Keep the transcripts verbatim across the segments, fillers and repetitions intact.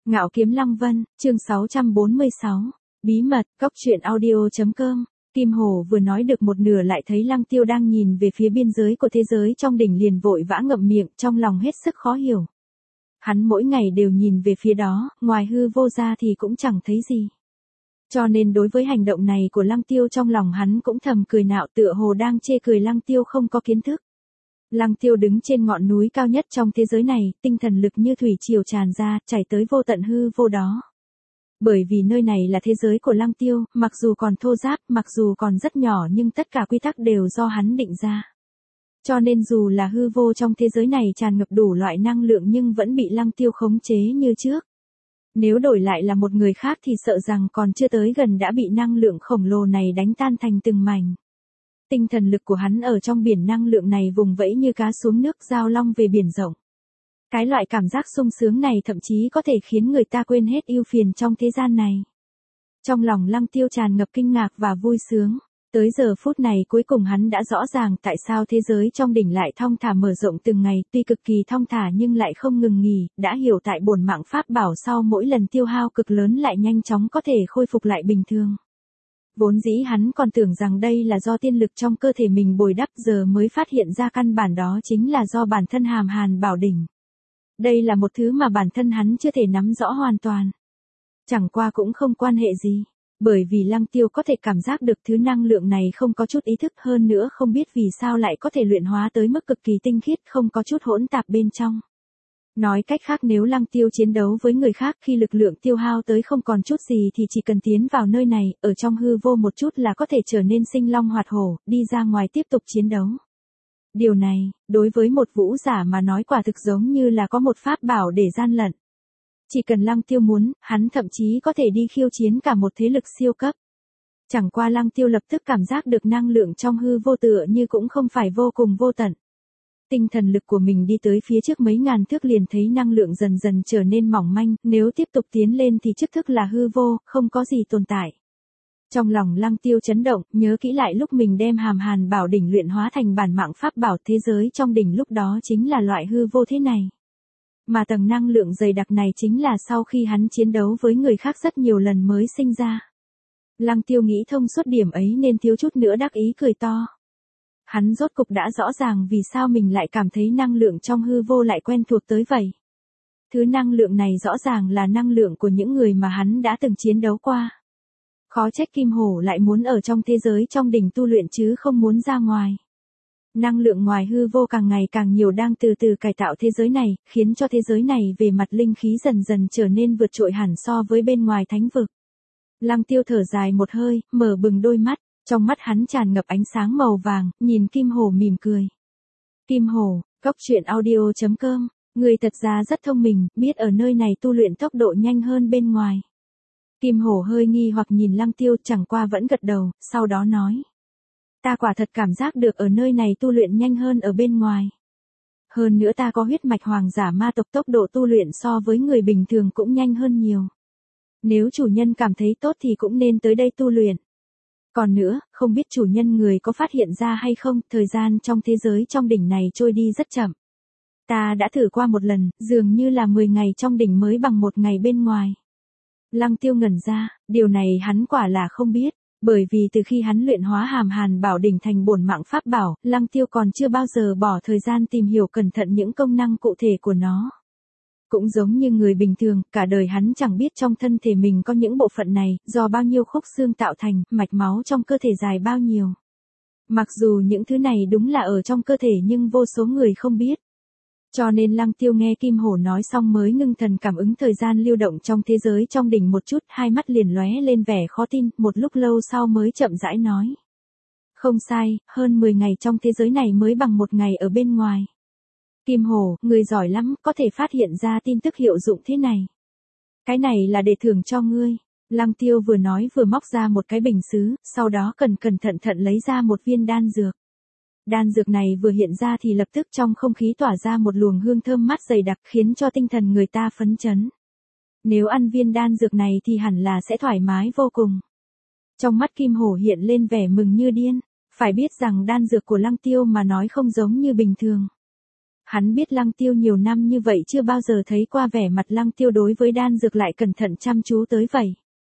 Ngạo Kiếm Lăng Vân, chương sáu trăm bốn mươi sáu. Bí mật, góc truyện audio.com. Kim Hổ vừa nói được một nửa lại thấy Lăng Tiêu đang nhìn về phía biên giới của thế giới trong đỉnh, liền vội vã ngậm miệng, trong lòng hết sức khó hiểu. Hắn mỗi ngày đều nhìn về phía đó, ngoài hư vô ra thì cũng chẳng thấy gì. Cho nên đối với hành động này của Lăng Tiêu, trong lòng hắn cũng thầm cười nạo, tựa hồ đang chê cười Lăng Tiêu không có kiến thức. Lăng Tiêu đứng trên ngọn núi cao nhất trong thế giới này, tinh thần lực như thủy triều tràn ra, chảy tới vô tận hư vô đó. Bởi vì nơi này là thế giới của Lăng Tiêu, mặc dù còn thô ráp, mặc dù còn rất nhỏ, nhưng tất cả quy tắc đều do hắn định ra. Cho nên dù là hư vô trong thế giới này tràn ngập đủ loại năng lượng nhưng vẫn bị Lăng Tiêu khống chế như trước. Nếu đổi lại là một người khác thì sợ rằng còn chưa tới gần đã bị năng lượng khổng lồ này đánh tan thành từng mảnh. Tinh thần lực của hắn ở trong biển năng lượng này vùng vẫy như cá xuống nước, giao long về biển rộng. Cái loại cảm giác sung sướng này thậm chí có thể khiến người ta quên hết ưu phiền trong thế gian này. Trong lòng Lăng Tiêu tràn ngập kinh ngạc và vui sướng. Tới giờ phút này cuối cùng hắn đã rõ ràng tại sao thế giới trong đỉnh lại thong thả mở rộng từng ngày, tuy cực kỳ thong thả nhưng lại không ngừng nghỉ, đã hiểu tại bổn mạng pháp bảo sau mỗi lần tiêu hao cực lớn lại nhanh chóng có thể khôi phục lại bình thường. Vốn dĩ hắn còn tưởng rằng đây là do tiên lực trong cơ thể mình bồi đắp, giờ mới phát hiện ra căn bản đó chính là do bản thân hàm hàn bảo đỉnh. Đây là một thứ mà bản thân hắn chưa thể nắm rõ hoàn toàn. Chẳng qua cũng không quan hệ gì, bởi vì Lăng Tiêu có thể cảm giác được thứ năng lượng này không có chút ý thức, hơn nữa không biết vì sao lại có thể luyện hóa tới mức cực kỳ tinh khiết, không có chút hỗn tạp bên trong. Nói cách khác, nếu Lăng Tiêu chiến đấu với người khác khi lực lượng tiêu hao tới không còn chút gì thì chỉ cần tiến vào nơi này, ở trong hư vô một chút là có thể trở nên sinh long hoạt hổ, đi ra ngoài tiếp tục chiến đấu. Điều này, đối với một vũ giả mà nói quả thực giống như là có một pháp bảo để gian lận. Chỉ cần Lăng Tiêu muốn, hắn thậm chí có thể đi khiêu chiến cả một thế lực siêu cấp. Chẳng qua Lăng Tiêu lập tức cảm giác được năng lượng trong hư vô tựa như cũng không phải vô cùng vô tận. Tinh thần lực của mình đi tới phía trước mấy ngàn thước liền thấy năng lượng dần dần trở nên mỏng manh, nếu tiếp tục tiến lên thì trước thức là hư vô, không có gì tồn tại. Trong lòng Lăng Tiêu chấn động, nhớ kỹ lại lúc mình đem hàm hàn bảo đỉnh luyện hóa thành bản mạng pháp bảo, thế giới trong đỉnh lúc đó chính là loại hư vô thế này. Mà tầng năng lượng dày đặc này chính là sau khi hắn chiến đấu với người khác rất nhiều lần mới sinh ra. Lăng Tiêu nghĩ thông suốt điểm ấy nên thiếu chút nữa đắc ý cười to. Hắn rốt cục đã rõ ràng vì sao mình lại cảm thấy năng lượng trong hư vô lại quen thuộc tới vậy. Thứ năng lượng này rõ ràng là năng lượng của những người mà hắn đã từng chiến đấu qua. Khó trách Kim Hổ lại muốn ở trong thế giới trong đỉnh tu luyện chứ không muốn ra ngoài. Năng lượng ngoài hư vô càng ngày càng nhiều đang từ từ cải tạo thế giới này, khiến cho thế giới này về mặt linh khí dần dần trở nên vượt trội hẳn so với bên ngoài thánh vực. Lăng Tiêu thở dài một hơi, mở bừng đôi mắt, trong mắt hắn tràn ngập ánh sáng màu vàng, nhìn Kim Hổ mỉm cười. Kim Hổ, góc truyện audio.com, người thật ra rất thông minh, biết ở nơi này tu luyện tốc độ nhanh hơn bên ngoài. Kim Hổ hơi nghi hoặc nhìn Lăng Tiêu, chẳng qua vẫn gật đầu, sau đó nói. Ta quả thật cảm giác được ở nơi này tu luyện nhanh hơn ở bên ngoài. Hơn nữa ta có huyết mạch hoàng giả ma tộc, tốc độ tu luyện so với người bình thường cũng nhanh hơn nhiều. Nếu chủ nhân cảm thấy tốt thì cũng nên tới đây tu luyện. Còn nữa, không biết chủ nhân người có phát hiện ra hay không, thời gian trong thế giới trong đỉnh này trôi đi rất chậm. Ta đã thử qua một lần, dường như là mười ngày trong đỉnh mới bằng một ngày bên ngoài. Lăng Tiêu ngẩn ra, điều này hắn quả là không biết, bởi vì từ khi hắn luyện hóa hàm hàn bảo đỉnh thành bổn mạng pháp bảo, Lăng Tiêu còn chưa bao giờ bỏ thời gian tìm hiểu cẩn thận những công năng cụ thể của nó. Cũng giống như người bình thường, cả đời hắn chẳng biết trong thân thể mình có những bộ phận này, do bao nhiêu khúc xương tạo thành, mạch máu trong cơ thể dài bao nhiêu. Mặc dù những thứ này đúng là ở trong cơ thể nhưng vô số người không biết. Cho nên Lăng Tiêu nghe Kim Hổ nói xong mới ngưng thần cảm ứng thời gian lưu động trong thế giới trong đỉnh một chút, hai mắt liền lóe lên vẻ khó tin, một lúc lâu sau mới chậm rãi nói. Không sai, hơn mười ngày trong thế giới này mới bằng một ngày ở bên ngoài. Kim Hổ, người giỏi lắm, có thể phát hiện ra tin tức hiệu dụng thế này. Cái này là để thưởng cho ngươi. Lăng Tiêu vừa nói vừa móc ra một cái bình sứ, sau đó cẩn cẩn thận thận lấy ra một viên đan dược. Đan dược này vừa hiện ra thì lập tức trong không khí tỏa ra một luồng hương thơm mát dày đặc, khiến cho tinh thần người ta phấn chấn. Nếu ăn viên đan dược này thì hẳn là sẽ thoải mái vô cùng. Trong mắt Kim Hổ hiện lên vẻ mừng như điên, phải biết rằng đan dược của Lăng Tiêu mà nói không giống như bình thường. Hắn biết Lăng Tiêu nhiều năm như vậy chưa bao giờ thấy qua vẻ mặt Lăng Tiêu đối với đan dược lại cẩn thận chăm chú tới vậy.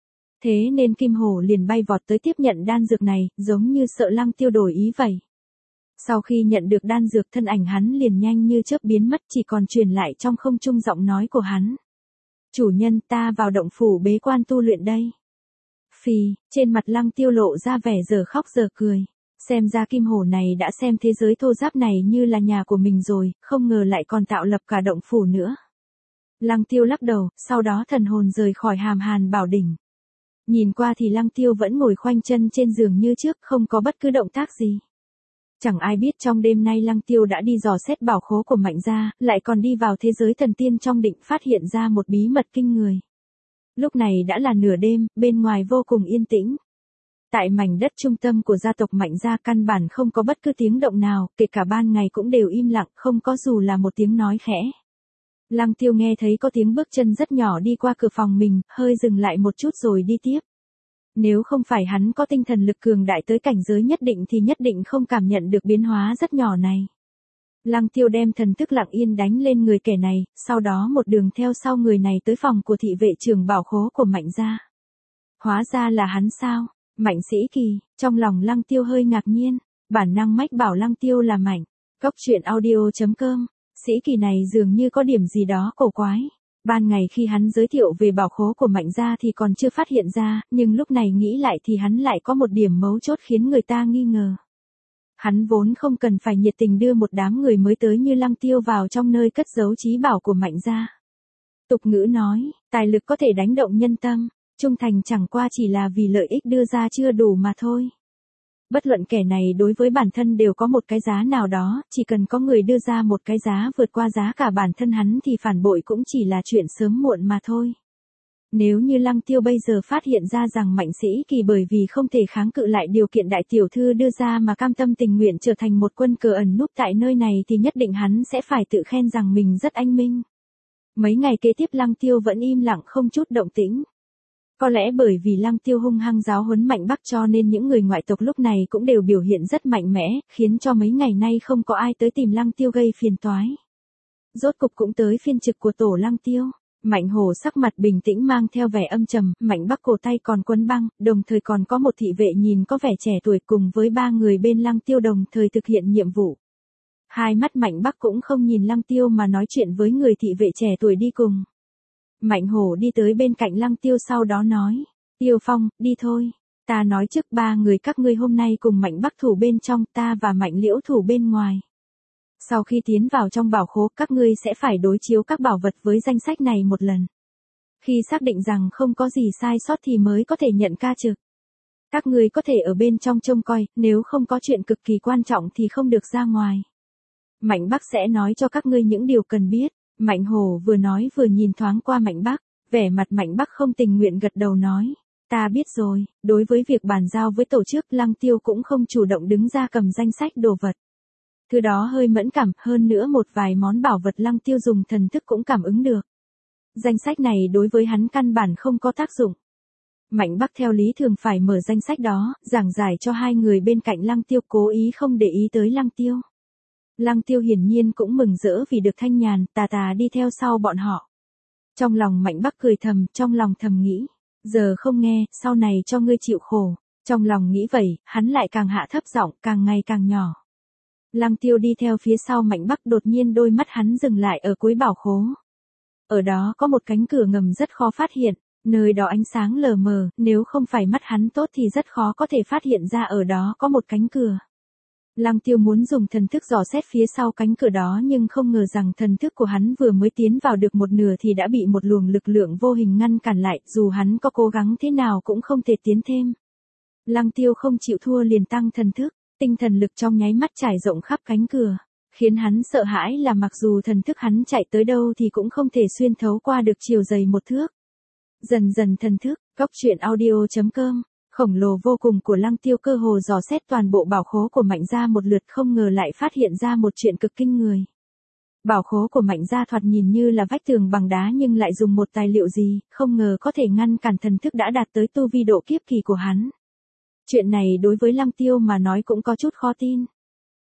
Thế nên Kim Hổ liền bay vọt tới tiếp nhận đan dược này, giống như sợ Lăng Tiêu đổi ý vậy. Sau khi nhận được đan dược thân ảnh hắn liền nhanh như chớp biến mất, chỉ còn truyền lại trong không trung giọng nói của hắn. Chủ nhân, ta vào động phủ bế quan tu luyện đây. Phì, trên mặt Lăng Tiêu lộ ra vẻ giờ khóc giờ cười. Xem ra Kim Hổ này đã xem thế giới thô ráp này như là nhà của mình rồi, không ngờ lại còn tạo lập cả động phủ nữa. Lăng Tiêu lắc đầu, sau đó thần hồn rời khỏi Hàm Hàn Bảo Đỉnh. Nhìn qua thì Lăng Tiêu vẫn ngồi khoanh chân trên giường như trước, không có bất cứ động tác gì. Chẳng ai biết trong đêm nay Lăng Tiêu đã đi dò xét bảo khố của Mạnh gia, lại còn đi vào thế giới thần tiên trong định phát hiện ra một bí mật kinh người. Lúc này đã là nửa đêm, bên ngoài vô cùng yên tĩnh. Tại mảnh đất trung tâm của gia tộc Mạnh gia căn bản không có bất cứ tiếng động nào, kể cả ban ngày cũng đều im lặng, không có dù là một tiếng nói khẽ. Lăng Tiêu nghe thấy có tiếng bước chân rất nhỏ đi qua cửa phòng mình, hơi dừng lại một chút rồi đi tiếp. Nếu không phải hắn có tinh thần lực cường đại tới cảnh giới nhất định thì nhất định không cảm nhận được biến hóa rất nhỏ này. Lăng Tiêu đem thần thức lặng yên đánh lên người kẻ này, sau đó một đường theo sau người này tới phòng của thị vệ trưởng bảo khố của Mạnh gia. Hóa ra là hắn sao? Mạnh Sĩ Kỳ, trong lòng Lăng Tiêu hơi ngạc nhiên, bản năng mách bảo Lăng Tiêu là Mạnh. Cốc truyện audio chấm com, Sĩ Kỳ này dường như có điểm gì đó cổ quái. Ban ngày khi hắn giới thiệu về bảo khố của Mạnh gia thì còn chưa phát hiện ra, nhưng lúc này nghĩ lại thì hắn lại có một điểm mấu chốt khiến người ta nghi ngờ. Hắn vốn không cần phải nhiệt tình đưa một đám người mới tới như Lăng Tiêu vào trong nơi cất giấu trí bảo của Mạnh gia. Tục ngữ nói, tài lực có thể đánh động nhân tâm, trung thành chẳng qua chỉ là vì lợi ích đưa ra chưa đủ mà thôi. Bất luận kẻ này đối với bản thân đều có một cái giá nào đó, chỉ cần có người đưa ra một cái giá vượt qua giá cả bản thân hắn thì phản bội cũng chỉ là chuyện sớm muộn mà thôi. Nếu như Lăng Tiêu bây giờ phát hiện ra rằng Mạnh Sĩ Kỳ bởi vì không thể kháng cự lại điều kiện đại tiểu thư đưa ra mà cam tâm tình nguyện trở thành một quân cờ ẩn núp tại nơi này thì nhất định hắn sẽ phải tự khen rằng mình rất anh minh. Mấy ngày kế tiếp Lăng Tiêu vẫn im lặng không chút động tĩnh. Có lẽ bởi vì Lăng Tiêu hung hăng giáo huấn Mạnh Bắc cho nên những người ngoại tộc lúc này cũng đều biểu hiện rất mạnh mẽ, khiến cho mấy ngày nay không có ai tới tìm Lăng Tiêu gây phiền toái. Rốt cục cũng tới phiên trực của tổ Lăng Tiêu. Mạnh Hổ sắc mặt bình tĩnh mang theo vẻ âm trầm, Mạnh Bắc cổ tay còn quấn băng, đồng thời còn có một thị vệ nhìn có vẻ trẻ tuổi cùng với ba người bên Lăng Tiêu đồng thời thực hiện nhiệm vụ. Hai mắt Mạnh Bắc cũng không nhìn Lăng Tiêu mà nói chuyện với người thị vệ trẻ tuổi đi cùng. Mạnh Hổ đi tới bên cạnh Lăng Tiêu sau đó nói, Tiêu Phong, đi thôi, ta nói trước ba người các ngươi hôm nay cùng Mạnh Bắc thủ bên trong, ta và Mạnh Liễu thủ bên ngoài. Sau khi tiến vào trong bảo khố các ngươi sẽ phải đối chiếu các bảo vật với danh sách này một lần. Khi xác định rằng không có gì sai sót thì mới có thể nhận ca trực. Các ngươi có thể ở bên trong trông coi, nếu không có chuyện cực kỳ quan trọng thì không được ra ngoài. Mạnh Bắc sẽ nói cho các ngươi những điều cần biết. Mạnh Hổ vừa nói vừa nhìn thoáng qua Mạnh Bắc, vẻ mặt Mạnh Bắc không tình nguyện gật đầu nói, ta biết rồi, đối với việc bàn giao với tổ chức Lăng Tiêu cũng không chủ động đứng ra cầm danh sách đồ vật. Thứ đó hơi mẫn cảm, hơn nữa một vài món bảo vật Lăng Tiêu dùng thần thức cũng cảm ứng được. Danh sách này đối với hắn căn bản không có tác dụng. Mạnh Bắc theo lý thường phải mở danh sách đó, giảng giải cho hai người bên cạnh Lăng Tiêu cố ý không để ý tới Lăng Tiêu. Lăng Tiêu hiển nhiên cũng mừng rỡ vì được thanh nhàn, tà tà đi theo sau bọn họ. Trong lòng Mạnh Bắc cười thầm, trong lòng thầm nghĩ, giờ không nghe, sau này cho ngươi chịu khổ. Trong lòng nghĩ vậy, hắn lại càng hạ thấp giọng, càng ngày càng nhỏ. Lăng Tiêu đi theo phía sau Mạnh Bắc, đột nhiên đôi mắt hắn dừng lại ở cuối bảo khố. Ở đó có một cánh cửa ngầm rất khó phát hiện, nơi đó ánh sáng lờ mờ, nếu không phải mắt hắn tốt thì rất khó có thể phát hiện ra ở đó có một cánh cửa. Lăng Tiêu muốn dùng thần thức dò xét phía sau cánh cửa đó nhưng không ngờ rằng thần thức của hắn vừa mới tiến vào được một nửa thì đã bị một luồng lực lượng vô hình ngăn cản lại, dù hắn có cố gắng thế nào cũng không thể tiến thêm. Lăng Tiêu không chịu thua liền tăng thần thức, tinh thần lực trong nháy mắt trải rộng khắp cánh cửa, khiến hắn sợ hãi là mặc dù thần thức hắn chạy tới đâu thì cũng không thể xuyên thấu qua được chiều dày một thước. Dần dần thần thức, cốc truyện audio chấm com. Khổng lồ vô cùng của Lăng Tiêu cơ hồ dò xét toàn bộ bảo khố của Mạnh gia một lượt, không ngờ lại phát hiện ra một chuyện cực kinh người. Bảo khố của Mạnh gia thoạt nhìn như là vách tường bằng đá nhưng lại dùng một tài liệu gì, không ngờ có thể ngăn cản thần thức đã đạt tới tu vi độ kiếp kỳ của hắn. Chuyện này đối với Lăng Tiêu mà nói cũng có chút khó tin.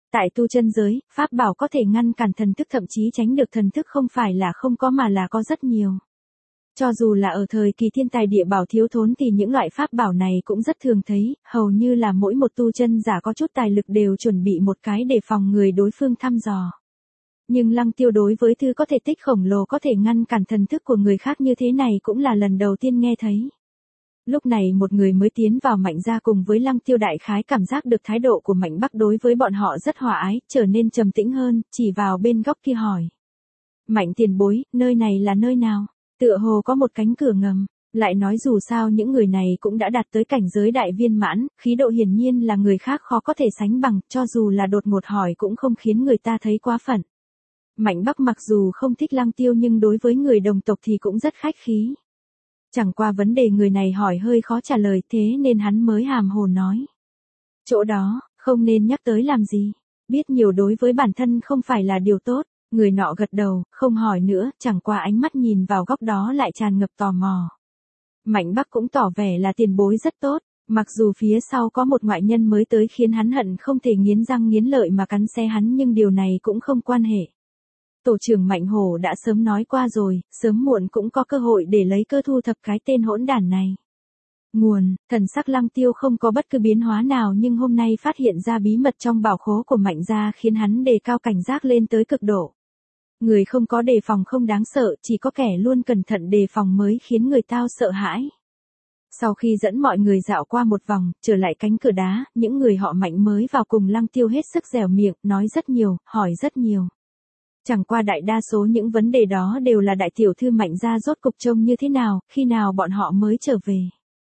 Tại tu chân giới, pháp bảo có thể ngăn cản thần thức thậm chí tránh được thần thức không phải là không có mà là có rất nhiều. Cho dù là ở thời kỳ thiên tài địa bảo thiếu thốn thì những loại pháp bảo này cũng rất thường thấy, hầu như là mỗi một tu chân giả có chút tài lực đều chuẩn bị một cái để phòng người đối phương thăm dò. Nhưng Lăng Tiêu đối với thứ có thể tích khổng lồ có thể ngăn cản thần thức của người khác như thế này cũng là lần đầu tiên nghe thấy. Lúc này một người mới tiến vào Mạnh gia cùng với Lăng Tiêu đại khái cảm giác được thái độ của Mạnh Bắc đối với bọn họ rất hòa ái, trở nên trầm tĩnh hơn, chỉ vào bên góc kia hỏi. Mạnh tiền bối, nơi này là nơi nào? Tựa hồ có một cánh cửa ngầm, lại nói dù sao những người này cũng đã đạt tới cảnh giới đại viên mãn, khí độ hiển nhiên là người khác khó có thể sánh bằng, cho dù là đột ngột hỏi cũng không khiến người ta thấy quá phận. Mạnh Bắc mặc dù không thích Lăng Tiêu nhưng đối với người đồng tộc thì cũng rất khách khí. Chẳng qua vấn đề người này hỏi hơi khó trả lời thế nên hắn mới hàm hồ nói. Chỗ đó, không nên nhắc tới làm gì, biết nhiều đối với bản thân không phải là điều tốt. Người nọ gật đầu, không hỏi nữa, chẳng qua ánh mắt nhìn vào góc đó lại tràn ngập tò mò. Mạnh Bắc cũng tỏ vẻ là tiền bối rất tốt, mặc dù phía sau có một ngoại nhân mới tới khiến hắn hận không thể nghiến răng nghiến lợi mà cắn xé hắn nhưng điều này cũng không quan hệ. Tổ trưởng Mạnh Hổ đã sớm nói qua rồi, sớm muộn cũng có cơ hội để lấy cơ thu thập cái tên hỗn đản này. Nguồn, thần sắc Lăng Tiêu không có bất cứ biến hóa nào nhưng hôm nay phát hiện ra bí mật trong bảo khố của Mạnh gia khiến hắn đề cao cảnh giác lên tới cực độ. Người không có đề phòng không đáng sợ, chỉ có kẻ luôn cẩn thận đề phòng mới khiến người tao sợ hãi. Sau khi dẫn mọi người dạo qua một vòng, trở lại cánh cửa đá, những người họ Mạnh mới vào cùng Lăng Tiêu hết sức dẻo miệng, nói rất nhiều, hỏi rất nhiều. Chẳng qua đại đa số những vấn đề đó đều là đại tiểu thư Mạnh gia rốt cục trông như thế nào, khi nào bọn họ mới trở về.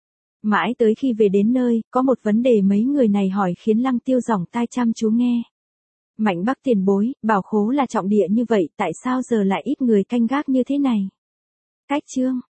Mãi tới khi về đến nơi, có một vấn đề mấy người này hỏi khiến Lăng Tiêu giỏng tai chăm chú nghe. Mạnh Bắc tiền bối, bảo khố là trọng địa như vậy, tại sao giờ lại ít người canh gác như thế này? Cách chương